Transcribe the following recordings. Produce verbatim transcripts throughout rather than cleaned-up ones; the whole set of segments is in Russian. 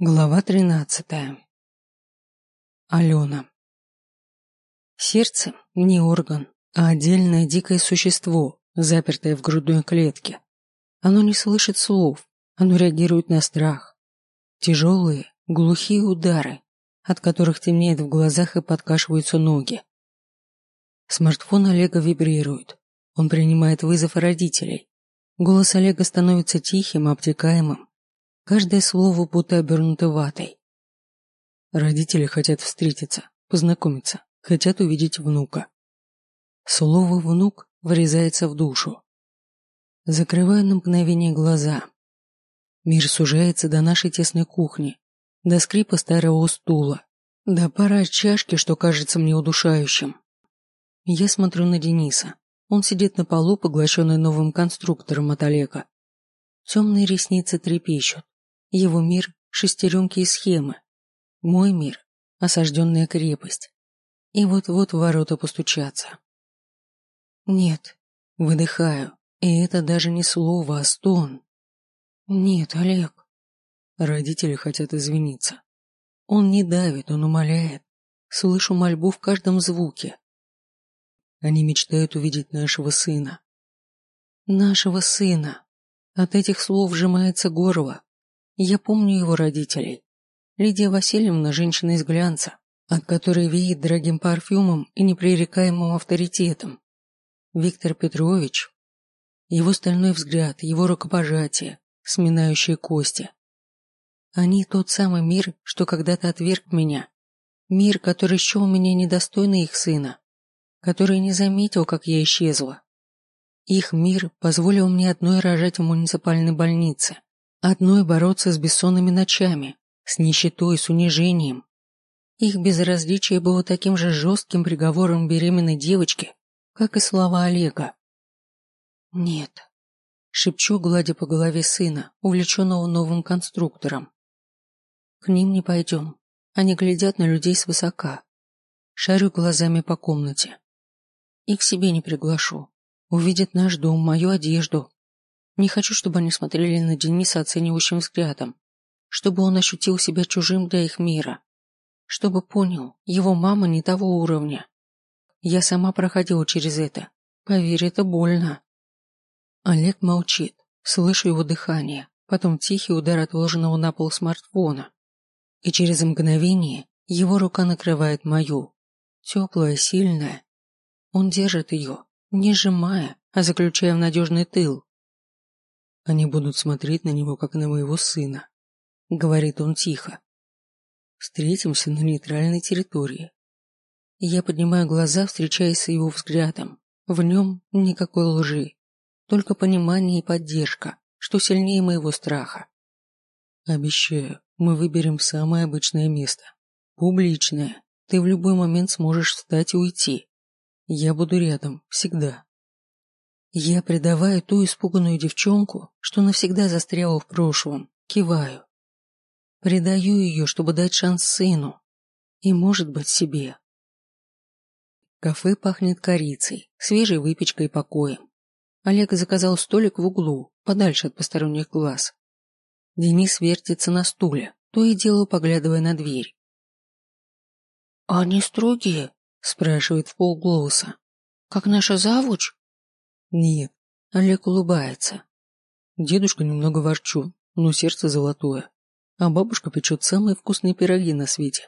Глава тринадцатая. Алена. Сердце не орган, а отдельное дикое существо, запертое в грудной клетке. Оно не слышит слов, оно реагирует на страх. Тяжелые, глухие удары, от которых темнеет в глазах и подкашиваются ноги. Смартфон Олега вибрирует. Он принимает вызов родителей. Голос Олега становится тихим, обтекаемым. Каждое слово будто обернуто ватой. Родители хотят встретиться, познакомиться, хотят увидеть внука. Слово «внук» врезается в душу. Закрываю на мгновение глаза. Мир сужается до нашей тесной кухни, до скрипа старого стула, до пары чашки, что кажется мне удушающим. Я смотрю на Дениса. Он сидит на полу, поглощенный новым конструктором от Олега. Темные ресницы трепещут. Его мир – шестеренки и схемы. Мой мир – осажденная крепость. И вот-вот в ворота постучатся. Нет, выдыхаю, и это даже не слово, а стон. Нет, Олег. Родители хотят извиниться. Он не давит, он умоляет. Слышу мольбу в каждом звуке. Они мечтают увидеть нашего сына. Нашего сына. От этих слов сжимается горло. Я помню его родителей. Лидия Васильевна – женщина из глянца, от которой веет дорогим парфюмом и непререкаемым авторитетом. Виктор Петрович. Его стальной взгляд, его рукопожатие, сминающие кости. Они тот самый мир, что когда-то отверг меня. Мир, который счел меня недостойной их сына, который не заметил, как я исчезла. Их мир позволил мне одной рожать в муниципальной больнице, одной бороться с бессонными ночами, с нищетой, с унижением. Их безразличие было таким же жестким приговором беременной девочки, как и слова Олега. «Нет», — шепчу, гладя по голове сына, увлеченного новым конструктором. «К ним не пойдем. Они глядят на людей свысока». Шарю глазами по комнате. «И к себе не приглашу. Увидят наш дом, мою одежду. Не хочу, чтобы они смотрели на Дениса оценивающим взглядом, чтобы он ощутил себя чужим для их мира, чтобы понял, его мама не того уровня. Я сама проходила через это. Поверь, это больно». Олег молчит, слышу его дыхание, потом тихий удар отложенного на пол смартфона. И через мгновение его рука накрывает мою, теплая, сильная. Он держит ее, не сжимая, а заключая в надежный тыл. «Они будут смотреть на него, как на моего сына», — говорит он тихо. «Встретимся на нейтральной территории». Я поднимаю глаза, встречаясь с его взглядом. В нем никакой лжи, только понимание и поддержка, что сильнее моего страха. «Обещаю, мы выберем самое обычное место. Публичное. Ты в любой момент сможешь встать и уйти. Я буду рядом, всегда». Я предаваю ту испуганную девчонку, что навсегда застряла в прошлом, киваю. Предаю ее, чтобы дать шанс сыну. И, может быть, себе. Кафе пахнет корицей, свежей выпечкой и покоем. Олег заказал столик в углу, подальше от посторонних глаз. Денис вертится на стуле, то и дело поглядывая на дверь. «А они строгие?» – спрашивает вполголоса. «Как наша завуч?» «Нет», – Олег улыбается. «Дедушка немного ворчун, но сердце золотое, а бабушка печет самые вкусные пироги на свете».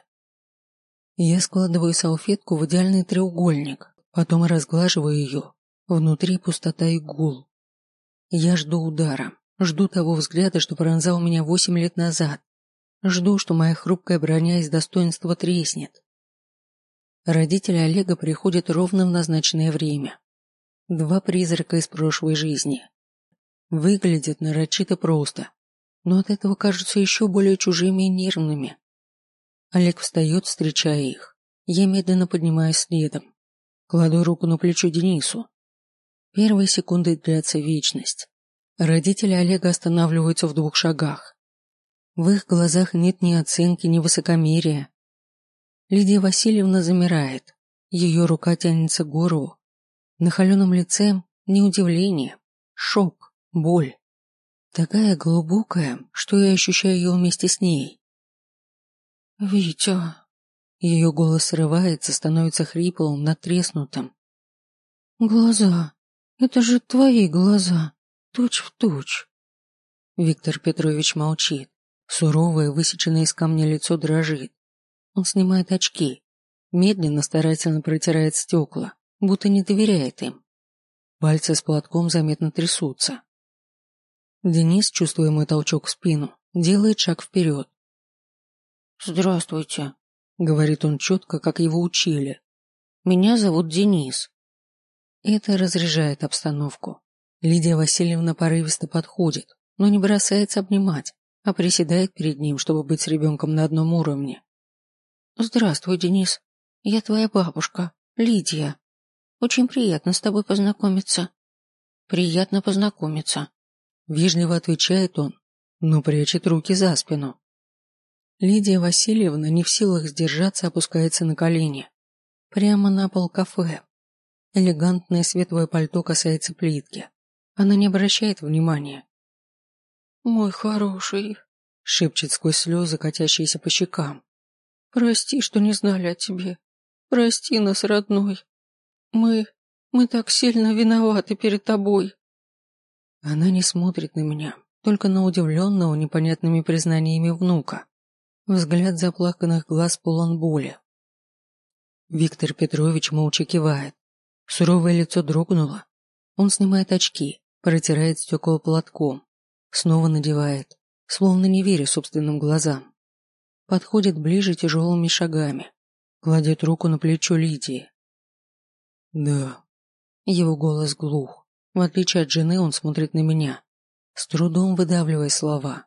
Я складываю салфетку в идеальный треугольник, потом разглаживаю ее. Внутри пустота и гул. Я жду удара, жду того взгляда, что пронзал меня восемь лет назад. Жду, что моя хрупкая броня из достоинства треснет. Родители Олега приходят ровно в назначенное время. Два призрака из прошлой жизни. Выглядят нарочито просто, но от этого кажутся еще более чужими и нервными. Олег встает, встречая их. Я медленно поднимаюсь следом. Кладу руку на плечо Денису. Первые секунды длятся вечность. Родители Олега останавливаются в двух шагах. В их глазах нет ни оценки, ни высокомерия. Лидия Васильевна замирает. Ее рука тянется к горлу. На холеном лице не удивление, шок, боль. Такая глубокая, что я ощущаю ее вместе с ней. Витя. Ее голос срывается, становится хриплым, надтреснутым. Глаза. Это же твои глаза. Точь в точь. Виктор Петрович молчит. Суровое, высеченное из камня лицо дрожит. Он снимает очки. Медленно, старательно протирает стекла, будто не доверяет им. Пальцы с платком заметно трясутся. Денис, чувствуя мой толчок в спину, делает шаг вперед. «Здравствуйте», — говорит он четко, как его учили. «Меня зовут Денис». Это разряжает обстановку. Лидия Васильевна порывисто подходит, но не бросается обнимать, а приседает перед ним, чтобы быть с ребенком на одном уровне. «Здравствуй, Денис. Я твоя бабушка, Лидия. Очень приятно с тобой познакомиться». «Приятно познакомиться», — вежливо отвечает он, но прячет руки за спину. Лидия Васильевна не в силах сдержаться, опускается на колени. Прямо на пол кафе. Элегантное светлое пальто касается плитки. Она не обращает внимания. «Мой хороший», — шепчет сквозь слезы, катящиеся по щекам. «Прости, что не знали о тебе. Прости нас, родной. Мы... мы так сильно виноваты перед тобой». Она не смотрит на меня, только на удивленного непонятными признаниями внука. Взгляд заплаканных глаз полон боли. Виктор Петрович молча кивает. Суровое лицо дрогнуло. Он снимает очки, протирает стекла платком, снова надевает, словно не веря собственным глазам. Подходит ближе тяжелыми шагами, кладет руку на плечо Лидии. «Да». Его голос глух. В отличие от жены, он смотрит на меня, с трудом выдавливая слова.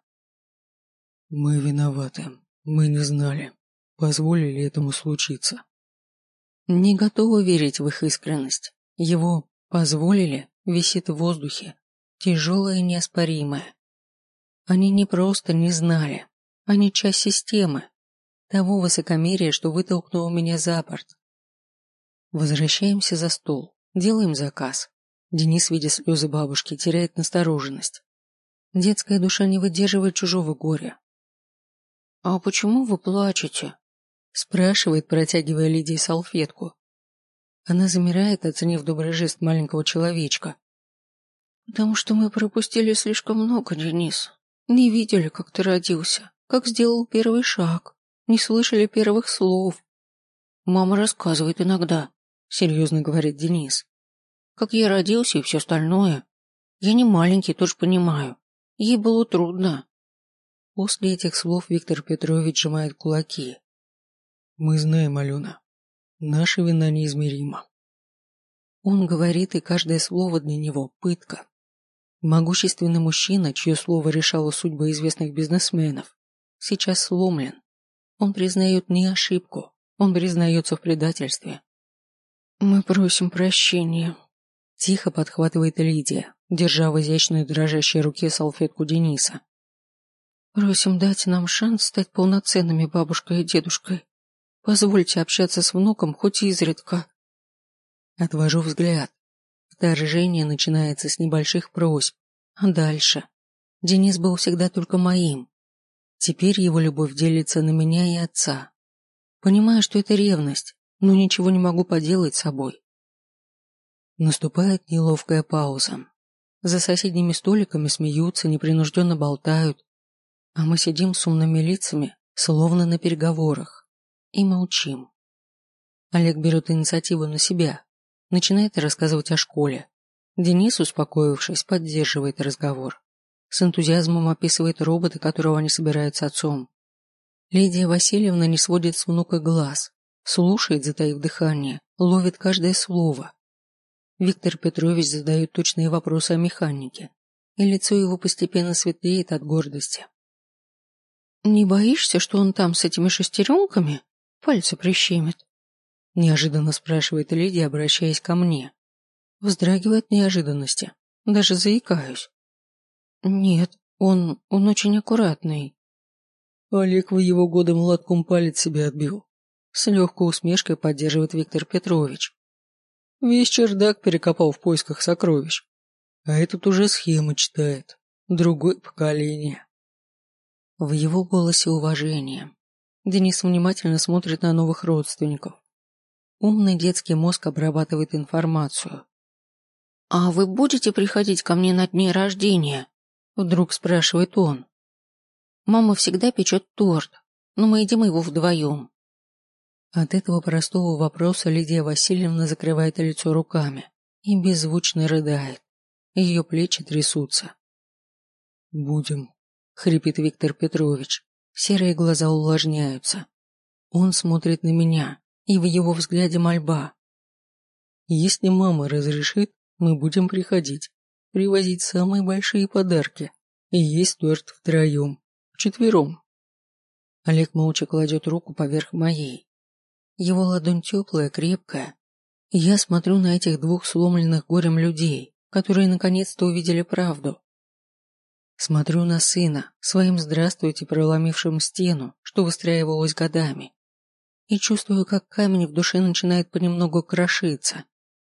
«Мы виноваты. Мы не знали. Позволили этому случиться». Не готова верить в их искренность. Его «позволили» висит в воздухе, тяжелое и неоспоримое. Они не просто не знали, они часть системы, того высокомерия, что вытолкнуло меня за борт. Возвращаемся за стол, делаем заказ. Денис, видя слезы бабушки, теряет настороженность. Детская душа не выдерживает чужого горя. «А почему вы плачете?» спрашивает, протягивая Лидии салфетку. Она замирает, оценив добрый жест маленького человечка. «Потому что мы пропустили слишком много, Денис. Не видели, как ты родился, как сделал первый шаг, не слышали первых слов. Мама рассказывает иногда», — серьезно говорит Денис. «Как я родился и все остальное. Я не маленький, тоже понимаю. Ей было трудно». После этих слов Виктор Петрович сжимает кулаки. «Мы знаем, Алена. Наша вина неизмерима». Он говорит, и каждое слово для него – пытка. Могущественный мужчина, чье слово решало судьбы известных бизнесменов, сейчас сломлен. Он признает не ошибку, он признается в предательстве. «Мы просим прощения», – тихо подхватывает Лидия, держа в изящной дрожащей руке салфетку Дениса. «Просим дать нам шанс стать полноценными бабушкой и дедушкой. Позвольте общаться с внуком хоть изредка». Отвожу взгляд. Вторжение начинается с небольших просьб, а дальше. Денис был всегда только моим. Теперь его любовь делится на меня и отца. Понимаю, что это ревность, но ничего не могу поделать с собой. Наступает неловкая пауза. За соседними столиками смеются, непринужденно болтают, а мы сидим с умными лицами, словно на переговорах. И молчим. Олег берет инициативу на себя, начинает рассказывать о школе. Денис, успокоившись, поддерживает разговор. С энтузиазмом описывает робота, которого они собирают с отцом. Лидия Васильевна не сводит с внука глаз, слушает, затаив дыхание, ловит каждое слово. Виктор Петрович задает точные вопросы о механике, и лицо его постепенно светлеет от гордости. «Не боишься, что он там с этими шестеренками пальцы прищемит?» Неожиданно спрашивает Лидия, обращаясь ко мне. Вздрагивает от неожиданности. Даже заикаюсь. «Нет, он... он очень аккуратный». Олег в его годы молотком палец себе отбил. С легкой усмешкой поддерживает Виктор Петрович. Весь чердак перекопал в поисках сокровищ. А этот уже схемы читает. Другое поколение. В его голосе уважение. Денис внимательно смотрит на новых родственников. Умный детский мозг обрабатывает информацию. «А вы будете приходить ко мне на дни рождения?» Вдруг спрашивает он. «Мама всегда печет торт, но мы едим его вдвоем». От этого простого вопроса Лидия Васильевна закрывает лицо руками и беззвучно рыдает. Ее плечи трясутся. «Будем», — хрипит Виктор Петрович. Серые глаза увлажняются. Он смотрит на меня, и в его взгляде мольба. «Если мама разрешит, мы будем приходить, привозить самые большие подарки и есть торт втроем, вчетвером». Олег молча кладет руку поверх моей. Его ладонь теплая, крепкая. И я смотрю на этих двух сломленных горем людей, которые наконец-то увидели правду. Смотрю на сына, своим «здравствуйте», проломившим стену, что выстраивалось годами, и чувствую, как камень в душе начинает понемногу крошиться.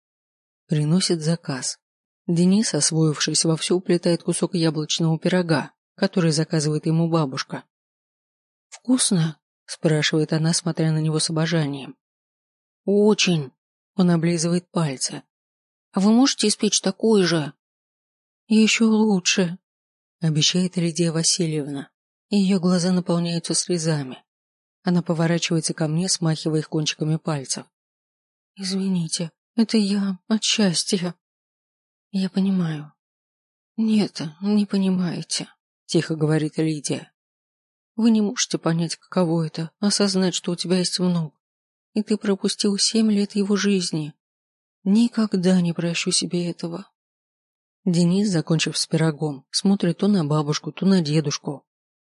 Приносит заказ. Денис, освоившись вовсю, уплетает кусок яблочного пирога, который заказывает ему бабушка. «Вкусно?» – спрашивает она, смотря на него с обожанием. «Очень!» – он облизывает пальцы. «А вы можете испечь такой же?» «Еще лучше!» – обещает Лидия Васильевна. Ее глаза наполняются слезами. Она поворачивается ко мне, смахивая их кончиками пальцев. «Извините, это я от счастья». «Я понимаю». «Нет, не понимаете», – тихо говорит Лидия. «Вы не можете понять, каково это, осознать, что у тебя есть внук, и ты пропустил семь лет его жизни. Никогда не прощу себе этого». Денис, закончив с пирогом, смотрит то на бабушку, то на дедушку.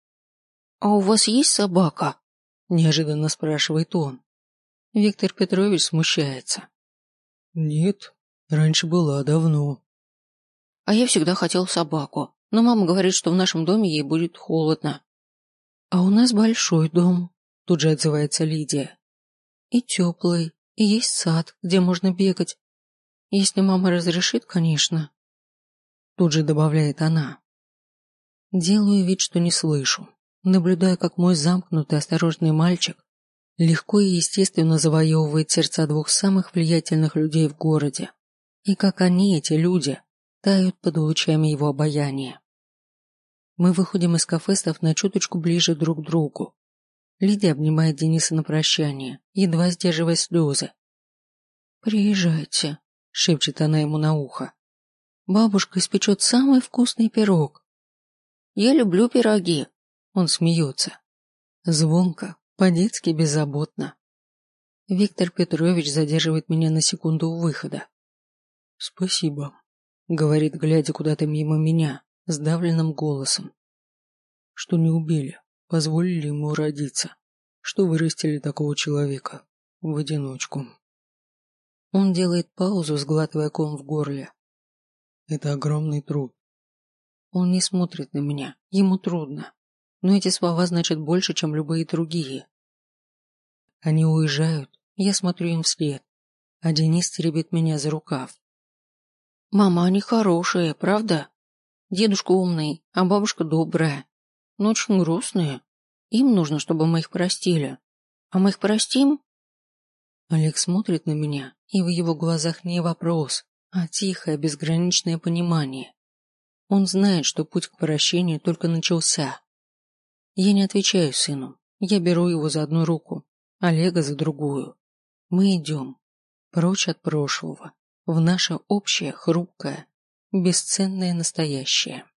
«А у вас есть собака?» – неожиданно спрашивает он. Виктор Петрович смущается. «Нет, раньше была, давно». «А я всегда хотел собаку, но мама говорит, что в нашем доме ей будет холодно». «А у нас большой дом», – тут же отзывается Лидия. «И теплый, и есть сад, где можно бегать. Если мама разрешит, конечно». Тут же добавляет она. Делаю вид, что не слышу, наблюдая, как мой замкнутый, осторожный мальчик легко и естественно завоевывает сердца двух самых влиятельных людей в городе, и как они, эти люди, тают под лучами его обаяния. Мы выходим из кафе, став на чуточку ближе друг к другу. Лидия обнимает Дениса на прощание, едва сдерживая слезы. «Приезжайте», — шепчет она ему на ухо. «Бабушка испечет самый вкусный пирог». «Я люблю пироги», — он смеется. Звонко, по-детски беззаботно. Виктор Петрович задерживает меня на секунду у выхода. «Спасибо», — говорит, глядя куда-то мимо меня, сдавленным голосом. «Что не убили, позволили ему родиться, что вырастили такого человека в одиночку». Он делает паузу, сглатывая ком в горле. «Это огромный труд». Он не смотрит на меня, ему трудно, но эти слова значат больше, чем любые другие. Они уезжают, я смотрю им вслед, а Денис теребит меня за рукав. «Мама, они хорошие, правда? Дедушка умный, а бабушка добрая, но очень грустные. Им нужно, чтобы мы их простили. А мы их простим?» Олег смотрит на меня, и в его глазах не вопрос, а тихое, безграничное понимание. Он знает, что путь к прощению только начался. Я не отвечаю сыну, я беру его за одну руку, Олега за другую. Мы идем, прочь от прошлого, в наше общее, хрупкое, бесценное настоящее.